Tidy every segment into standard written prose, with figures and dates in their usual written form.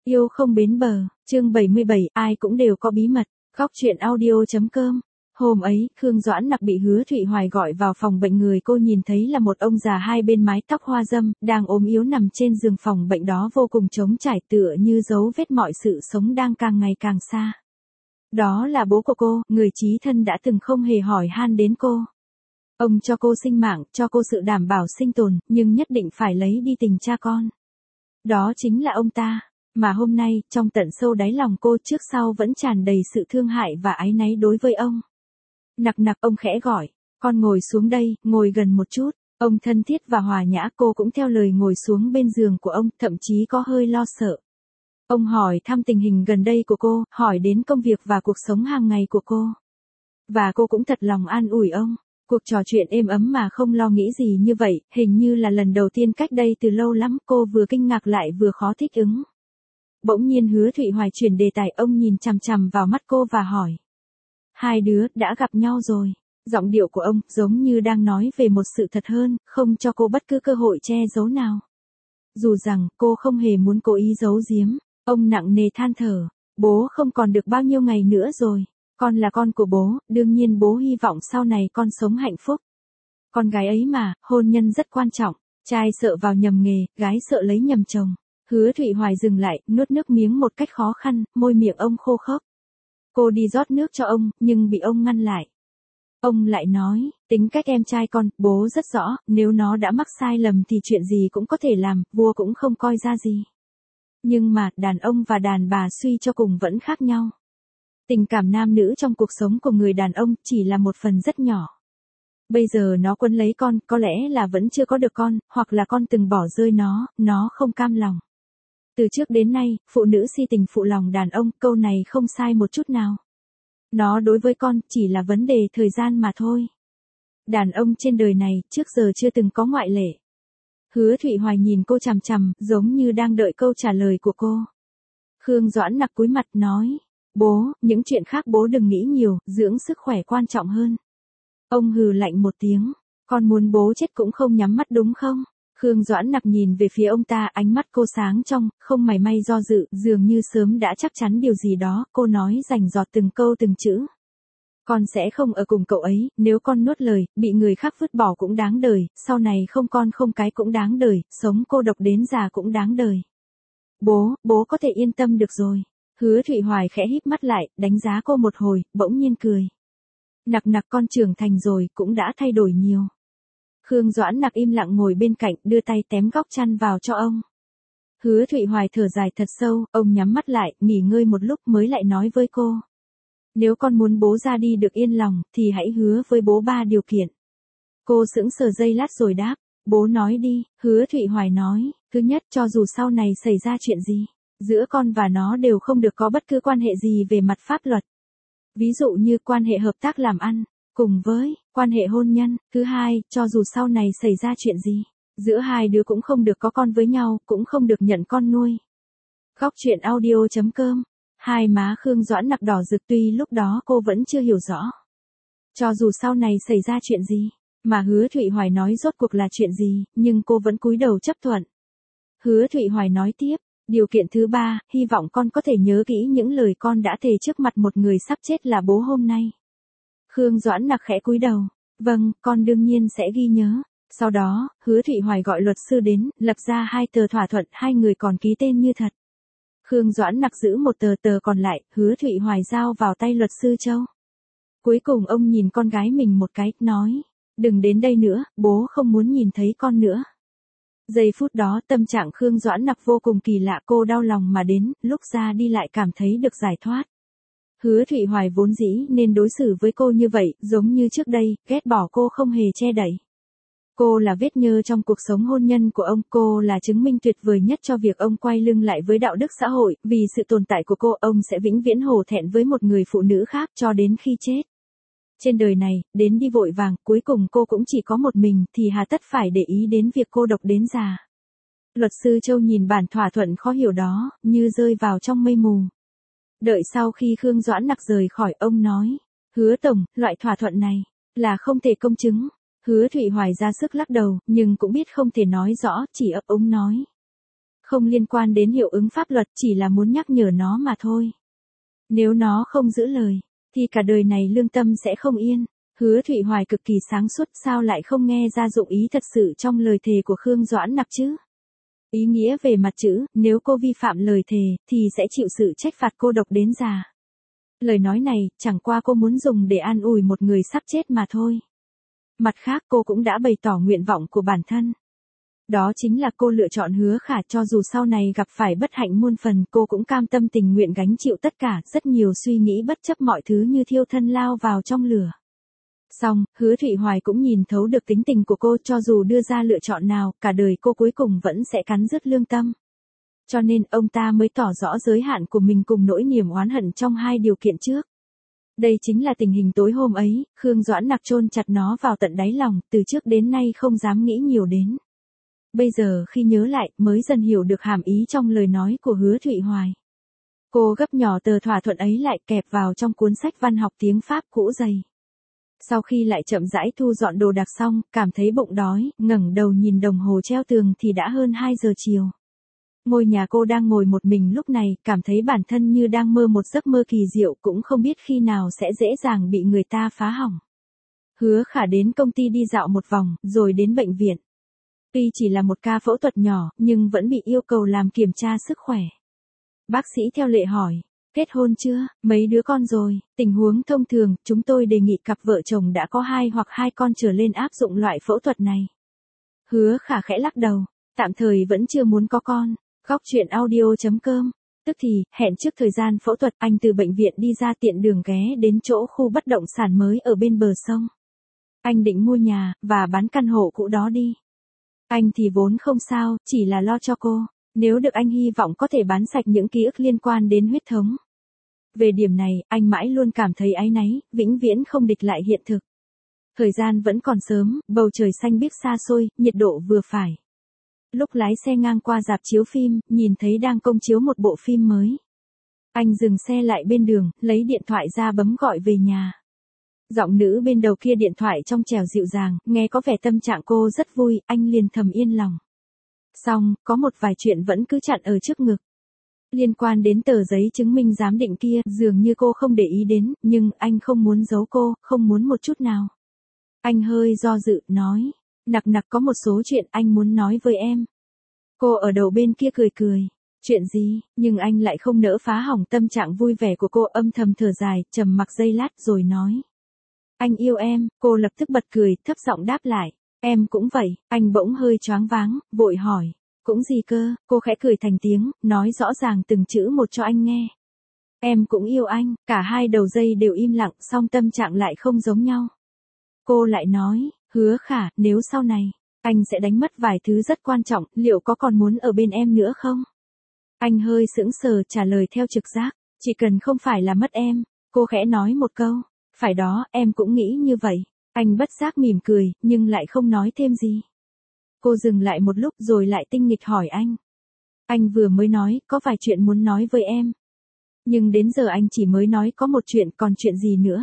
Yêu không bến bờ, chương 77, ai cũng đều có bí mật, góc chuyện audio.com. Hôm ấy, Khương Doãn Nặc bị Hứa Thụy Hoài gọi vào phòng bệnh, người cô nhìn thấy là một ông già hai bên mái tóc hoa râm, đang ốm yếu nằm trên giường phòng bệnh đó vô cùng trống trải, tựa như dấu vết mọi sự sống đang càng ngày càng xa. Đó là bố của cô, người chí thân đã từng không hề hỏi han đến cô. Ông cho cô sinh mạng, cho cô sự đảm bảo sinh tồn, nhưng nhất định phải lấy đi tình cha con. Đó chính là ông ta. Mà hôm nay, trong tận sâu đáy lòng cô trước sau vẫn tràn đầy sự thương hại và áy náy đối với ông. Nặc nặc, ông khẽ gọi, con ngồi xuống đây, ngồi gần một chút. Ông thân thiết và hòa nhã, cô cũng theo lời ngồi xuống bên giường của ông, thậm chí có hơi lo sợ. Ông hỏi thăm tình hình gần đây của cô, hỏi đến công việc và cuộc sống hàng ngày của cô. Và cô cũng thật lòng an ủi ông. Cuộc trò chuyện êm ấm mà không lo nghĩ gì như vậy, hình như là lần đầu tiên cách đây từ lâu lắm, cô vừa kinh ngạc lại vừa khó thích ứng. Bỗng nhiên Hứa Thụy Hoài chuyển đề tài, ông nhìn chằm chằm vào mắt cô và hỏi. Hai đứa đã gặp nhau rồi. Giọng điệu của ông giống như đang nói về một sự thật hơn, không cho cô bất cứ cơ hội che giấu nào. Dù rằng cô không hề muốn cố ý giấu giếm, ông nặng nề than thở. Bố không còn được bao nhiêu ngày nữa rồi. Con là con của bố, đương nhiên bố hy vọng sau này con sống hạnh phúc. Con gái ấy mà, hôn nhân rất quan trọng. Trai sợ vào nhầm nghề, gái sợ lấy nhầm chồng. Hứa Thụy Hoài dừng lại, nuốt nước miếng một cách khó khăn, môi miệng ông khô khốc. Cô đi rót nước cho ông, nhưng bị ông ngăn lại. Ông lại nói, tính cách em trai con, bố rất rõ, nếu nó đã mắc sai lầm thì chuyện gì cũng có thể làm, vua cũng không coi ra gì. Nhưng mà, đàn ông và đàn bà suy cho cùng vẫn khác nhau. Tình cảm nam nữ trong cuộc sống của người đàn ông chỉ là một phần rất nhỏ. Bây giờ nó quấn lấy con, có lẽ là vẫn chưa có được con, hoặc là con từng bỏ rơi nó không cam lòng. Từ trước đến nay, phụ nữ si tình phụ lòng đàn ông, câu này không sai một chút nào. Nó đối với con chỉ là vấn đề thời gian mà thôi. Đàn ông trên đời này trước giờ chưa từng có ngoại lệ. Hứa Thụy Hoài nhìn cô chằm chằm, giống như đang đợi câu trả lời của cô. Khương Doãn Nặc cúi mặt nói, bố, những chuyện khác bố đừng nghĩ nhiều, dưỡng sức khỏe quan trọng hơn. Ông hừ lạnh một tiếng, con muốn bố chết cũng không nhắm mắt đúng không? Khương Doãn Nặc nhìn về phía ông ta, ánh mắt cô sáng trong, không mảy may do dự, dường như sớm đã chắc chắn điều gì đó, cô nói rành rọt từng câu từng chữ. Con sẽ không ở cùng cậu ấy, nếu con nuốt lời, bị người khác vứt bỏ cũng đáng đời, sau này không con không cái cũng đáng đời, sống cô độc đến già cũng đáng đời. Bố có thể yên tâm được rồi. Hứa Thụy Hoài khẽ híp mắt lại, đánh giá cô một hồi, bỗng nhiên cười. Nặc nặc, con trưởng thành rồi, cũng đã thay đổi nhiều. Khương Doãn Nặc im lặng ngồi bên cạnh, đưa tay tém góc chăn vào cho ông. Hứa Thụy Hoài thở dài thật sâu, ông nhắm mắt lại, nghỉ ngơi một lúc mới lại nói với cô. Nếu con muốn bố ra đi được yên lòng, thì hãy hứa với bố 3 điều kiện. Cô sững sờ giây lát rồi đáp, bố nói đi. Hứa Thụy Hoài nói, thứ nhất, cho dù sau này xảy ra chuyện gì, giữa con và nó đều không được có bất cứ quan hệ gì về mặt pháp luật. Ví dụ như quan hệ hợp tác làm ăn, cùng với quan hệ hôn nhân. Thứ hai, cho dù sau này xảy ra chuyện gì, giữa hai đứa cũng không được có con với nhau, cũng không được nhận con nuôi. Góc chuyện audio.com. Hai má Khương Doãn Nặc đỏ rực, tuy lúc đó cô vẫn chưa hiểu rõ. Cho dù sau này xảy ra chuyện gì, mà Hứa Thụy Hoài nói rốt cuộc là chuyện gì, nhưng cô vẫn cúi đầu chấp thuận. Hứa Thụy Hoài nói tiếp, điều kiện thứ 3, hy vọng con có thể nhớ kỹ những lời con đã thề trước mặt một người sắp chết là bố hôm nay. Khương Doãn Nặc khẽ cúi đầu, vâng, con đương nhiên sẽ ghi nhớ. Sau đó, Hứa Thụy Hoài gọi luật sư đến, lập ra 2 tờ thỏa thuận, 2 người còn ký tên như thật. Khương Doãn Nặc giữ một tờ còn lại, Hứa Thụy Hoài giao vào tay luật sư Châu. Cuối cùng ông nhìn con gái mình một cái, nói, đừng đến đây nữa, bố không muốn nhìn thấy con nữa. Giây phút đó tâm trạng Khương Doãn Nặc vô cùng kỳ lạ, cô đau lòng mà đến, lúc ra đi lại cảm thấy được giải thoát. Hứa Thụy Hoài vốn dĩ nên đối xử với cô như vậy, giống như trước đây, ghét bỏ cô không hề che đậy. Cô là vết nhơ trong cuộc sống hôn nhân của ông, cô là chứng minh tuyệt vời nhất cho việc ông quay lưng lại với đạo đức xã hội, vì sự tồn tại của cô, ông sẽ vĩnh viễn hổ thẹn với một người phụ nữ khác cho đến khi chết. Trên đời này, đến đi vội vàng, cuối cùng cô cũng chỉ có một mình, thì hà tất phải để ý đến việc cô độc đến già. Luật sư Châu nhìn bản thỏa thuận khó hiểu đó, như rơi vào trong mây mù. Đợi sau khi Khương Doãn Nặc rời khỏi, ông nói, Hứa tổng, loại thỏa thuận này là không thể công chứng. Hứa Thụy Hoài ra sức lắc đầu, nhưng cũng biết không thể nói rõ, chỉ ấp úng nói. Không liên quan đến hiệu ứng pháp luật, chỉ là muốn nhắc nhở nó mà thôi. Nếu nó không giữ lời, thì cả đời này lương tâm sẽ không yên. Hứa Thụy Hoài cực kỳ sáng suốt, sao lại không nghe ra dụng ý thật sự trong lời thề của Khương Doãn Nặc chứ? Ý nghĩa về mặt chữ, nếu cô vi phạm lời thề, thì sẽ chịu sự trách phạt cô độc đến già. Lời nói này, chẳng qua cô muốn dùng để an ủi một người sắp chết mà thôi. Mặt khác cô cũng đã bày tỏ nguyện vọng của bản thân. Đó chính là cô lựa chọn Hứa Khả, cho dù sau này gặp phải bất hạnh muôn phần, cô cũng cam tâm tình nguyện gánh chịu tất cả, rất nhiều suy nghĩ bất chấp mọi thứ như thiêu thân lao vào trong lửa. Xong, Hứa Thụy Hoài cũng nhìn thấu được tính tình của cô, cho dù đưa ra lựa chọn nào, cả đời cô cuối cùng vẫn sẽ cắn rứt lương tâm. Cho nên ông ta mới tỏ rõ giới hạn của mình cùng nỗi niềm oán hận trong hai điều kiện trước. Đây chính là tình hình tối hôm ấy, Khương Doãn Nặc chôn chặt nó vào tận đáy lòng, từ trước đến nay không dám nghĩ nhiều đến. Bây giờ khi nhớ lại, mới dần hiểu được hàm ý trong lời nói của Hứa Thụy Hoài. Cô gấp nhỏ tờ thỏa thuận ấy lại kẹp vào trong cuốn sách văn học tiếng Pháp cũ dày. Sau khi lại chậm rãi thu dọn đồ đạc xong, cảm thấy bụng đói, ngẩng đầu nhìn đồng hồ treo tường thì đã hơn 2 giờ chiều. Ngôi nhà cô đang ngồi một mình lúc này, cảm thấy bản thân như đang mơ một giấc mơ kỳ diệu, cũng không biết khi nào sẽ dễ dàng bị người ta phá hỏng. Hứa Khả đến công ty đi dạo một vòng, rồi đến bệnh viện. Tuy chỉ là một ca phẫu thuật nhỏ, nhưng vẫn bị yêu cầu làm kiểm tra sức khỏe. Bác sĩ theo lệ hỏi, kết hôn chưa, mấy đứa con rồi? Tình huống thông thường, chúng tôi đề nghị cặp vợ chồng đã có 2 hoặc 2 con trở lên áp dụng loại phẫu thuật này. Hứa Khả khẽ lắc đầu, tạm thời vẫn chưa muốn có con. Góc truyện audio.com. Tức thì, hẹn trước thời gian phẫu thuật, anh từ bệnh viện đi ra, tiện đường ghé đến chỗ khu bất động sản mới ở bên bờ sông. Anh định mua nhà, và bán căn hộ cũ đó đi. Anh thì vốn không sao, chỉ là lo cho cô. Nếu được anh hy vọng có thể bán sạch những ký ức liên quan đến huyết thống. Về điểm này, anh mãi luôn cảm thấy áy náy, vĩnh viễn không địch lại hiện thực. Thời gian vẫn còn sớm, bầu trời xanh biếc xa xôi, nhiệt độ vừa phải. Lúc lái xe ngang qua rạp chiếu phim, nhìn thấy đang công chiếu một bộ phim mới. Anh dừng xe lại bên đường, lấy điện thoại ra bấm gọi về nhà. Giọng nữ bên đầu kia điện thoại trong trẻo dịu dàng, nghe có vẻ tâm trạng cô rất vui, anh liền thầm yên lòng. Xong, có một vài chuyện vẫn cứ chặn ở trước ngực. Liên quan đến tờ giấy chứng minh giám định kia, dường như cô không để ý đến, nhưng anh không muốn giấu cô, không muốn một chút nào. Anh hơi do dự, nói, Nặc Nặc có một số chuyện anh muốn nói với em. Cô ở đầu bên kia cười cười. Chuyện gì? Nhưng anh lại không nỡ phá hỏng tâm trạng vui vẻ của cô, âm thầm thở dài, trầm mặc giây lát rồi nói. Anh yêu em. Cô lập tức bật cười, thấp giọng đáp lại. Em cũng vậy. Anh bỗng hơi choáng váng, vội hỏi. Cũng gì cơ? Cô khẽ cười thành tiếng, nói rõ ràng từng chữ một cho anh nghe. Em cũng yêu anh. Cả hai đầu dây đều im lặng, song tâm trạng lại không giống nhau. Cô lại nói. Hứa Khả, nếu sau này, anh sẽ đánh mất vài thứ rất quan trọng, liệu có còn muốn ở bên em nữa không? Anh hơi sững sờ trả lời theo trực giác, chỉ cần không phải là mất em. Cô khẽ nói một câu, phải đó, em cũng nghĩ như vậy. Anh bất giác mỉm cười, nhưng lại không nói thêm gì. Cô dừng lại một lúc rồi lại tinh nghịch hỏi anh. Anh vừa mới nói, có vài chuyện muốn nói với em. Nhưng đến giờ anh chỉ mới nói có một chuyện, còn chuyện gì nữa?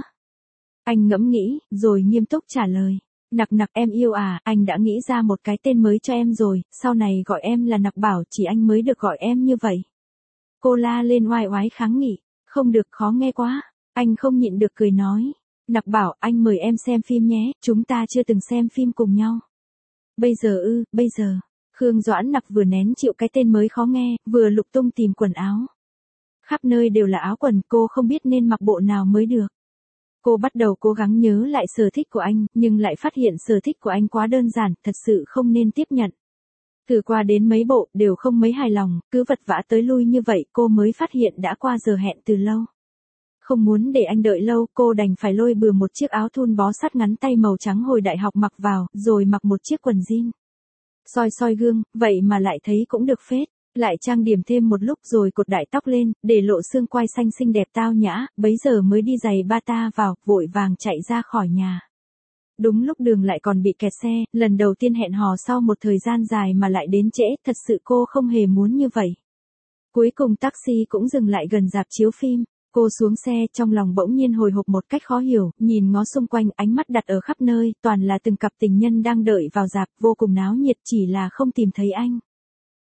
Anh ngẫm nghĩ, rồi nghiêm túc trả lời. Nặc Nặc em yêu à, anh đã nghĩ ra một cái tên mới cho em rồi, sau này gọi em là Nặc Bảo, chỉ anh mới được gọi em như vậy. Cô la lên oai oái kháng nghị, không được, khó nghe quá. Anh không nhịn được cười nói. Nặc Bảo, anh mời em xem phim nhé, chúng ta chưa từng xem phim cùng nhau. Bây giờ ư, bây giờ. Khương Doãn Nặc vừa nén chịu cái tên mới khó nghe, vừa lục tung tìm quần áo. Khắp nơi đều là áo quần, cô không biết nên mặc bộ nào mới được. Cô bắt đầu cố gắng nhớ lại sở thích của anh, nhưng lại phát hiện sở thích của anh quá đơn giản, thật sự không nên tiếp nhận. Thử qua đến mấy bộ, đều không mấy hài lòng, cứ vật vã tới lui như vậy, cô mới phát hiện đã qua giờ hẹn từ lâu. Không muốn để anh đợi lâu, cô đành phải lôi bừa một chiếc áo thun bó sát ngắn tay màu trắng hồi đại học mặc vào, rồi mặc một chiếc quần jean. Soi soi gương, vậy mà lại thấy cũng được phết. Lại trang điểm thêm một lúc rồi cột đại tóc lên, để lộ xương quai xanh xinh đẹp tao nhã, bấy giờ mới đi giày bata vào, vội vàng chạy ra khỏi nhà. Đúng lúc đường lại còn bị kẹt xe, lần đầu tiên hẹn hò sau một thời gian dài mà lại đến trễ, thật sự cô không hề muốn như vậy. Cuối cùng taxi cũng dừng lại gần rạp chiếu phim, cô xuống xe, trong lòng bỗng nhiên hồi hộp một cách khó hiểu, nhìn ngó xung quanh, ánh mắt đặt ở khắp nơi, toàn là từng cặp tình nhân đang đợi vào rạp, vô cùng náo nhiệt, chỉ là không tìm thấy anh.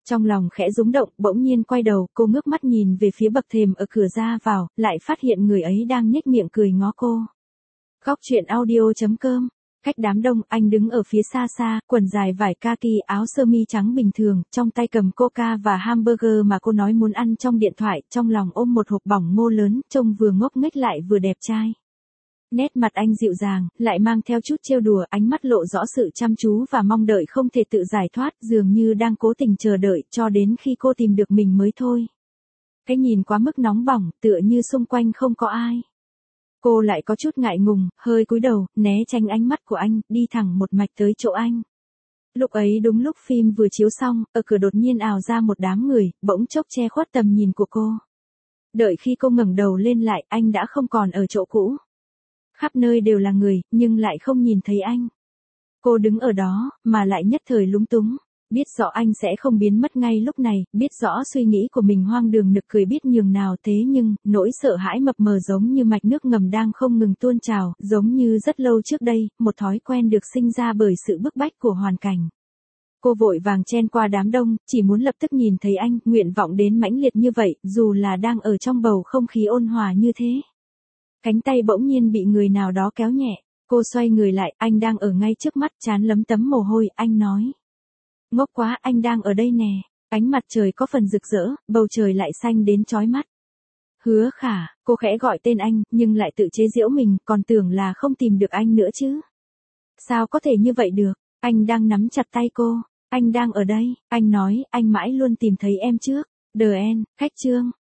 Trong lòng khẽ rúng động, bỗng nhiên quay đầu, cô ngước mắt nhìn về phía bậc thềm ở cửa ra vào, lại phát hiện người ấy đang nhếch miệng cười ngó cô. Góc truyện audio.com. Cách đám đông, anh đứng ở phía xa xa, quần dài vải kaki, áo sơ mi trắng bình thường, trong tay cầm coca và hamburger mà cô nói muốn ăn trong điện thoại, trong lòng ôm một hộp bỏng ngô lớn, trông vừa ngốc nghếch lại vừa đẹp trai. Nét mặt anh dịu dàng, lại mang theo chút trêu đùa, ánh mắt lộ rõ sự chăm chú và mong đợi không thể tự giải thoát, dường như đang cố tình chờ đợi cho đến khi cô tìm được mình mới thôi. Cái nhìn quá mức nóng bỏng, tựa như xung quanh không có ai. Cô lại có chút ngại ngùng, hơi cúi đầu, né tránh ánh mắt của anh, đi thẳng một mạch tới chỗ anh. Lúc ấy đúng lúc phim vừa chiếu xong, ở cửa đột nhiên ào ra một đám người, bỗng chốc che khuất tầm nhìn của cô. Đợi khi cô ngẩng đầu lên lại, anh đã không còn ở chỗ cũ. Khắp nơi đều là người, nhưng lại không nhìn thấy anh. Cô đứng ở đó, mà lại nhất thời lúng túng. Biết rõ anh sẽ không biến mất ngay lúc này, biết rõ suy nghĩ của mình hoang đường nực cười biết nhường nào, thế nhưng, nỗi sợ hãi mập mờ giống như mạch nước ngầm đang không ngừng tuôn trào, giống như rất lâu trước đây, một thói quen được sinh ra bởi sự bức bách của hoàn cảnh. Cô vội vàng chen qua đám đông, chỉ muốn lập tức nhìn thấy anh, nguyện vọng đến mãnh liệt như vậy, dù là đang ở trong bầu không khí ôn hòa như thế. Cánh tay bỗng nhiên bị người nào đó kéo nhẹ, cô xoay người lại, anh đang ở ngay trước mắt, trán lấm tấm mồ hôi, anh nói. Ngốc quá, anh đang ở đây nè. Ánh mặt trời có phần rực rỡ, bầu trời lại xanh đến chói mắt. Hứa Khả, cô khẽ gọi tên anh, nhưng lại tự chế giễu mình, còn tưởng là không tìm được anh nữa chứ. Sao có thể như vậy được, anh đang nắm chặt tay cô. Anh đang ở đây, anh nói, anh mãi luôn tìm thấy em trước. DN, khách trương.